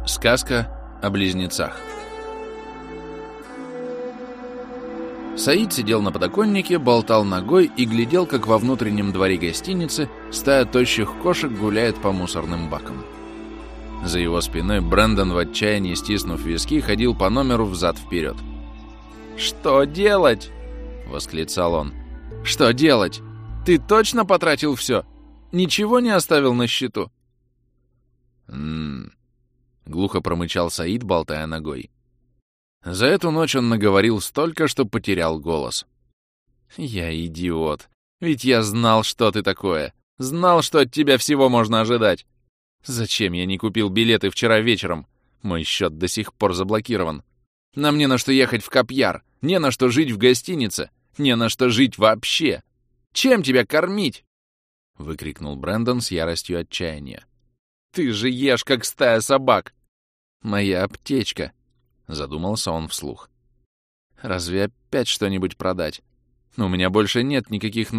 Сказка о близнецах. Саид сидел на подоконнике, болтал ногой и глядел, как во внутреннем дворе гостиницы стая тощих кошек гуляет по мусорным бакам. За его спиной Брэндон в отчаянии, стиснув виски, ходил по номеру взад-вперед. «Что делать?» — восклицал он. «Что делать? Ты точно потратил все? Ничего не оставил на счету?» Глухо промычал Саид, болтая ногой. За эту ночь он наговорил столько, что потерял голос. «Я идиот. Ведь я знал, что ты такое. Знал, что от тебя всего можно ожидать. Зачем я не купил билеты вчера вечером? Мой счет до сих пор заблокирован. Нам не на что ехать в Капьяр, не на что жить в гостинице, не на что жить вообще. Чем тебя кормить?» — выкрикнул Брэндон с яростью отчаяния. «Ты же ешь, как стая собак!» «Моя аптечка», — задумался он вслух. «Разве опять что-нибудь продать? У меня больше нет никаких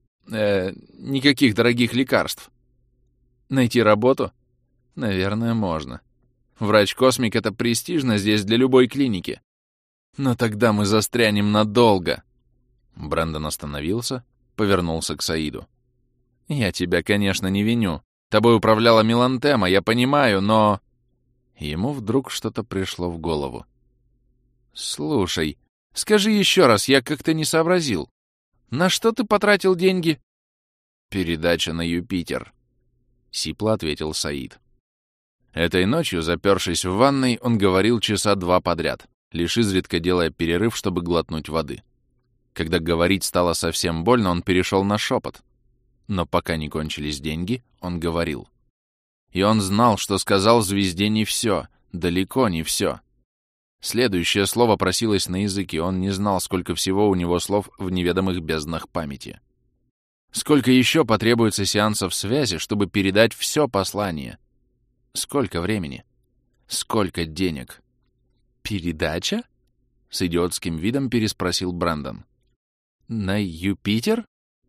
никаких дорогих лекарств. Найти работу? Наверное, можно. Врач-космик — это престижно здесь для любой клиники. Но тогда мы застрянем надолго». Брэндон остановился, повернулся к Саиду. «Я тебя, конечно, не виню. Тобой управляла Мелантема, я понимаю, но...» Ему вдруг что-то пришло в голову. «Слушай, скажи еще раз, я как-то не сообразил. На что ты потратил деньги?» «Передача на Юпитер», — сипло ответил Саид. Этой ночью, запершись в ванной, он говорил часа два подряд, лишь изредка делая перерыв, чтобы глотнуть воды. Когда говорить стало совсем больно, он перешел на шепот. Но пока не кончились деньги, он говорил. И он знал, что сказал звезде не все, далеко не все. Следующее слово просилось на язык, и он не знал, сколько всего у него слов в неведомых безднах памяти. Сколько еще потребуется сеансов связи, чтобы передать все послание? Сколько времени? Сколько денег? «Передача?» — с идиотским видом переспросил Брэндон. «На Юпитер?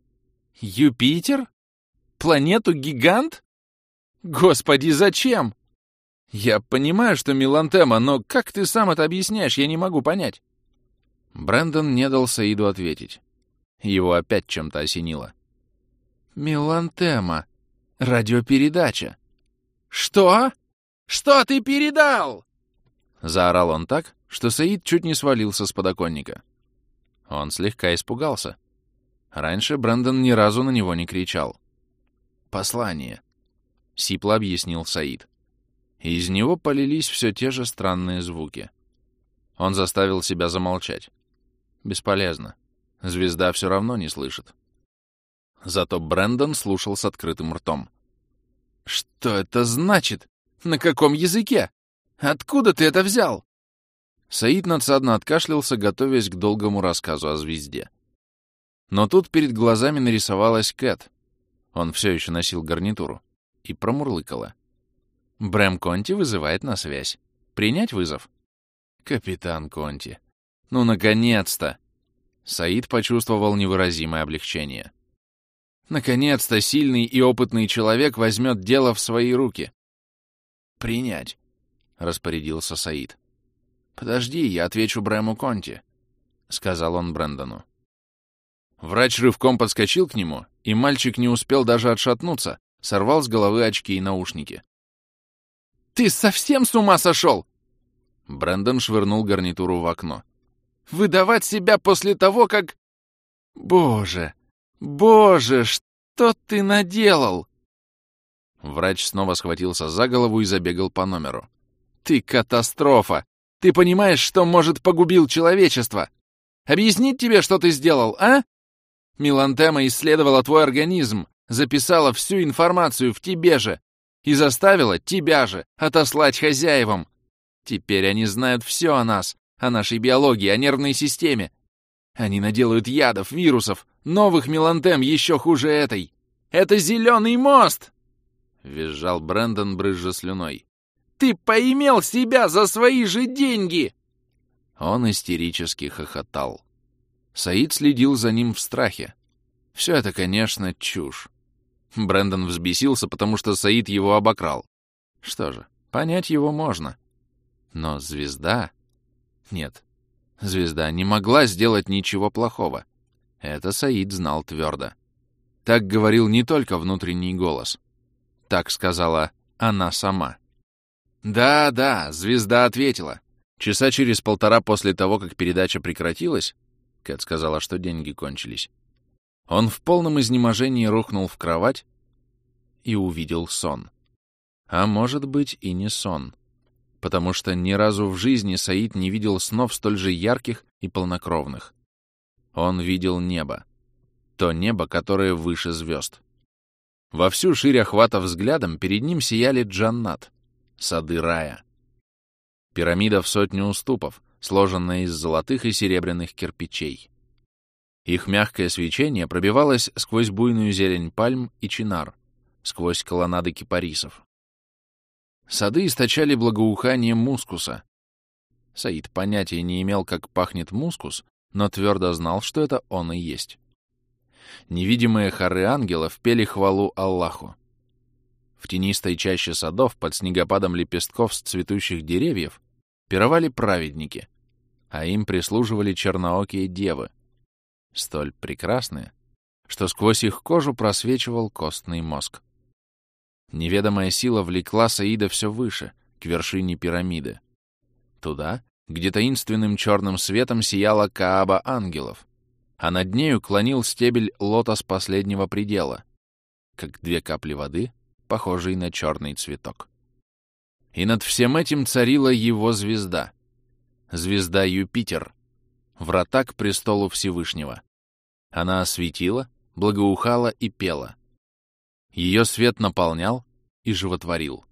Юпитер? Планету-гигант? Господи, зачем? Я понимаю, что Мелантема, но как ты сам это объясняешь, я не могу понять». Брэндон не дал Саиду ответить. Его опять чем-то осенило. «Мелантема. Радиопередача». «Что? Что ты передал?» Заорал он так, что Саид чуть не свалился с подоконника. Он слегка испугался. Раньше Брэндон ни разу на него не кричал. «Послание», — сипло объяснил Саид. И из него полились все те же странные звуки. Он заставил себя замолчать. Бесполезно. Звезда все равно не слышит. Зато Брэндон слушал с открытым ртом. «Что это значит? На каком языке? Откуда ты это взял?» Саид надсадно откашлялся, готовясь к долгому рассказу о звезде. Но тут перед глазами нарисовалась Кэт. Он все еще носил гарнитуру. И промурлыкала. «Брэм Конти вызывает на связь. Принять вызов?» «Капитан Конти. Ну, наконец-то!» Саид почувствовал невыразимое облегчение. «Наконец-то сильный и опытный человек возьмет дело в свои руки». «Принять», — распорядился Саид. «Подожди, я отвечу Брэму Конти», — сказал он Брэндону. Врач рывком подскочил к нему, и мальчик не успел даже отшатнуться, сорвал с головы очки и наушники. «Ты совсем с ума сошел?» Брэндон швырнул гарнитуру в окно. «Выдавать себя после того, как... Боже, боже, что ты наделал?» Врач снова схватился за голову и забегал по номеру. «Ты катастрофа! Ты понимаешь, что, может, погубил человечество? Объяснить тебе, что ты сделал, а? Мелантема исследовала твой организм, записала всю информацию в тебе же и заставила тебя же отослать хозяевам. Теперь они знают все о нас, о нашей биологии, о нервной системе. Они наделают ядов, вирусов, новых Мелантем еще хуже этой. Это зеленый мост!» — визжал Брэндон, брызжа слюной. «Ты поимел себя за свои же деньги!» Он истерически хохотал. Саид следил за ним в страхе. Все это, конечно, чушь. Брэндон взбесился, потому что Саид его обокрал. Что же, Понять его можно. Но звезда... Нет, звезда не могла сделать ничего плохого. Это Саид знал твердо. Так говорил не только внутренний голос. Так сказала она сама. Да, звезда ответила. Часа через 1,5 после того, как передача прекратилась, Кэт сказала, что деньги кончились, он в полном изнеможении рухнул в кровать и увидел сон. А может быть и не сон, потому что ни разу в жизни Саид не видел снов столь же ярких и полнокровных. Он видел небо. То небо, которое выше звезд. Во всю ширь охвата взглядом перед ним сияли джаннат, сады рая. Пирамида в 100 уступов, сложенная из золотых и серебряных кирпичей. Их мягкое свечение пробивалось сквозь буйную зелень пальм и чинар, сквозь колоннады кипарисов. Сады источали благоухание мускуса. Саид понятия не имел, как пахнет мускус, но твердо знал, что это он и есть. Невидимые хоры ангелов пели хвалу Аллаху. В тенистой чаще садов под снегопадом лепестков с цветущих деревьев пировали праведники, а им прислуживали черноокие девы, столь прекрасные, что сквозь их кожу просвечивал костный мозг. Неведомая сила влекла Саида все выше, к вершине пирамиды. Туда, где таинственным черным светом сияла Кааба ангелов, а над нею клонил стебель лотос последнего предела, как 2 капли воды, похожий на черный цветок. И над всем этим царила его звезда. Звезда Юпитер, врата к престолу Всевышнего. Она осветила, благоухала и пела. Ее свет наполнял и животворил.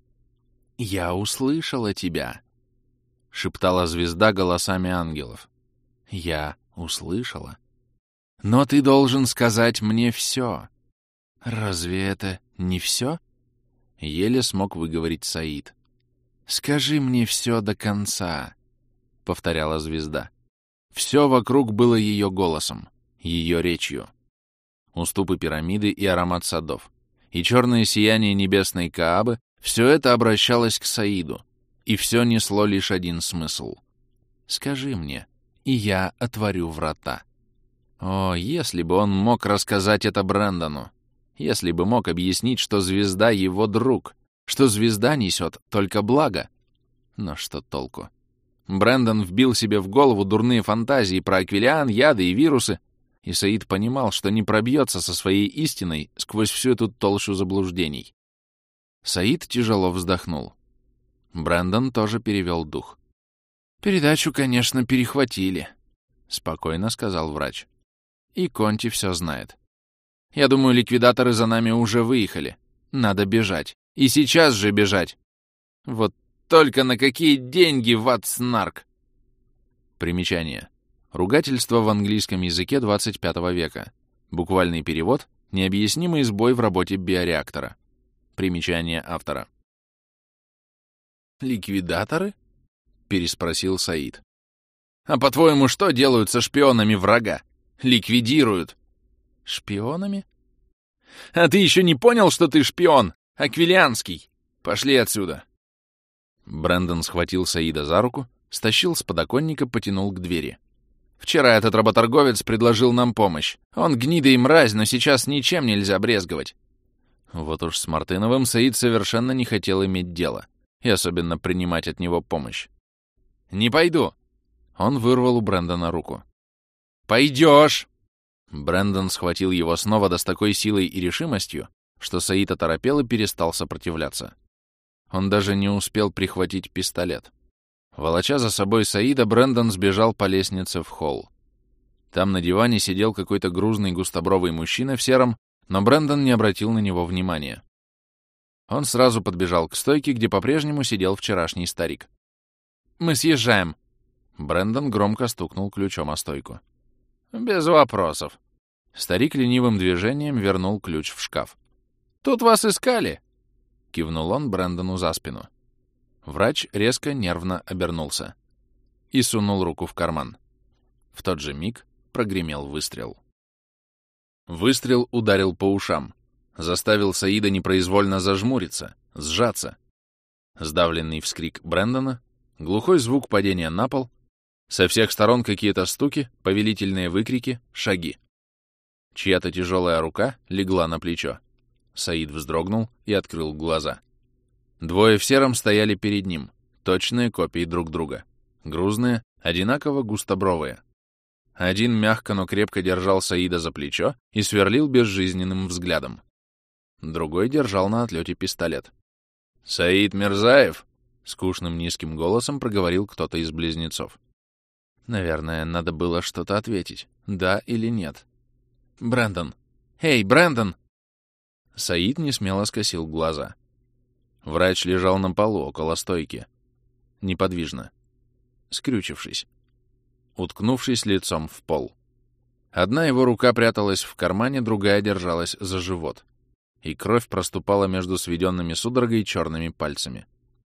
«Я услышала тебя», — шептала звезда голосами ангелов. «Я услышала. Но ты должен сказать мне все». «Разве это не все?» — еле смог выговорить Саид. «Скажи мне все до конца», — повторяла звезда. Все вокруг было ее голосом, ее речью. Уступы пирамиды и аромат садов, и черное сияние небесной Каабы — все это обращалось к Саиду, и все несло лишь один смысл. «Скажи мне, и я отворю врата». О, если бы он мог рассказать это Брэндону! Если бы мог объяснить, что звезда — его друг, что звезда несет только благо. Но что толку? Брэндон вбил себе в голову дурные фантазии про аквилиан, яды и вирусы, и Саид понимал, что не пробьется со своей истиной сквозь всю эту толщу заблуждений. Саид тяжело вздохнул. Брэндон тоже перевел дух. «Передачу, конечно, перехватили», — спокойно сказал врач. «И Конти все знает. Я думаю, ликвидаторы за нами уже выехали. Надо бежать. И сейчас же бежать. Вот только на какие деньги, Ватснарк!» Примечание. Ругательство в английском языке 25 века. Буквальный перевод — необъяснимый сбой в работе биореактора. Примечание автора. «Ликвидаторы?» — переспросил Саид. «А по-твоему, что делают со шпионами врага? Ликвидируют». «Шпионами?» «А ты еще не понял, что ты шпион? Аквилианский! Пошли отсюда!» Брэндон схватил Саида за руку, стащил с подоконника, потянул к двери. «Вчера этот работорговец предложил нам помощь. Он гнида и мразь, но сейчас ничем нельзя брезговать». Вот уж с Мартыновым Саид совершенно не хотел иметь дело, и особенно принимать от него помощь. «Не пойду!» Он вырвал у Брэндона руку. «Пойдешь!» Брэндон схватил его снова с такой силой и решимостью, что Саид оторопел и перестал сопротивляться. Он даже не успел прихватить пистолет. Волоча за собой Саида, Брэндон сбежал по лестнице в холл. Там на диване сидел какой-то грузный густобровый мужчина в сером, но Брэндон не обратил на него внимания. Он сразу подбежал к стойке, где по-прежнему сидел вчерашний старик. «Мы съезжаем!» Брэндон громко стукнул ключом о стойку. «Без вопросов». Старик ленивым движением вернул ключ в шкаф. «Тут вас искали!» — кивнул он Брэндону за спину. Врач резко нервно обернулся и сунул руку в карман. В тот же миг прогремел выстрел. Выстрел ударил по ушам, заставил Саида непроизвольно зажмуриться, сжаться. Сдавленный вскрик Брэндона, глухой звук падения на пол, со всех сторон какие-то стуки, повелительные выкрики, шаги. Чья-то тяжелая рука легла на плечо. Саид вздрогнул и открыл глаза. Двое в сером стояли перед ним, точные копии друг друга. Грузные, одинаково густобровые. Один мягко, но крепко держал Саида за плечо и сверлил безжизненным взглядом. Другой держал на отлете пистолет. «Саид Мирзаев!» — скучным низким голосом проговорил кто-то из близнецов. Наверное, надо было что-то ответить, да или нет. «Брэндон! Эй, Брэндон!» Саид несмело скосил глаза. Врач лежал на полу около стойки. Неподвижно. Скрючившись. Уткнувшись лицом в пол. Одна его рука пряталась в кармане, другая держалась за живот. И кровь проступала между сведенными судорогой черными пальцами.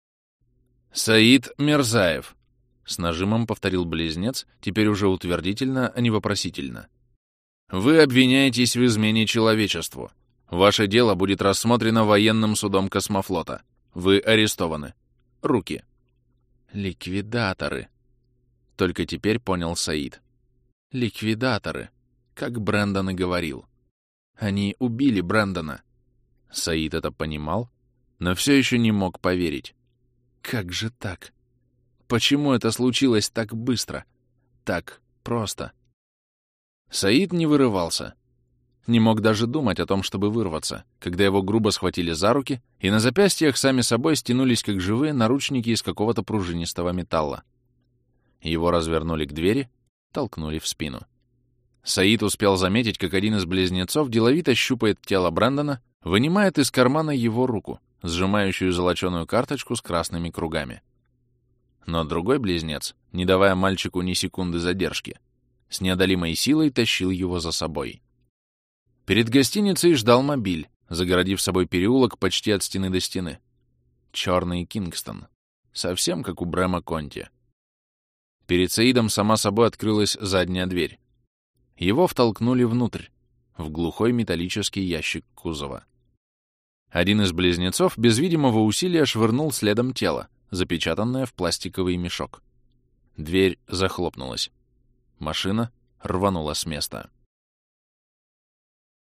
«Саид Мирзаев!» — с нажимом повторил близнец, теперь уже утвердительно, а не вопросительно. «Вы обвиняетесь в измене человечеству. Ваше дело будет рассмотрено военным судом космофлота. Вы арестованы. Руки!» «Ликвидаторы!» — только теперь понял Саид. «Ликвидаторы!» как Брэндон и говорил. Они убили Брэндона. Саид это понимал, но все еще не мог поверить. Как же так? Почему это случилось так быстро? Так просто? Саид не вырывался. Не мог даже думать о том, чтобы вырваться, когда его грубо схватили за руки, и на запястьях сами собой стянулись, как живые, наручники из какого-то пружинистого металла. Его развернули к двери, толкнули в спину. Саид успел заметить, как один из близнецов деловито щупает тело Брэндона, вынимает из кармана его руку, сжимающую золоченую карточку с красными кругами. Но другой близнец, не давая мальчику ни секунды задержки, с неодолимой силой тащил его за собой. Перед гостиницей ждал мобиль, загородив собой переулок почти от стены до стены. Черный Кингстон. Совсем как у Брэма Конти. Перед Саидом сама собой открылась задняя дверь. Его втолкнули внутрь, в глухой металлический ящик кузова. Один из близнецов без видимого усилия швырнул следом тело, запечатанное в пластиковый мешок. Дверь захлопнулась. Машина рванула с места.